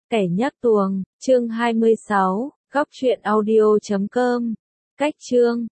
Kẻ nhắc tuồng, chương 26, góc truyện audio.com. Cách chương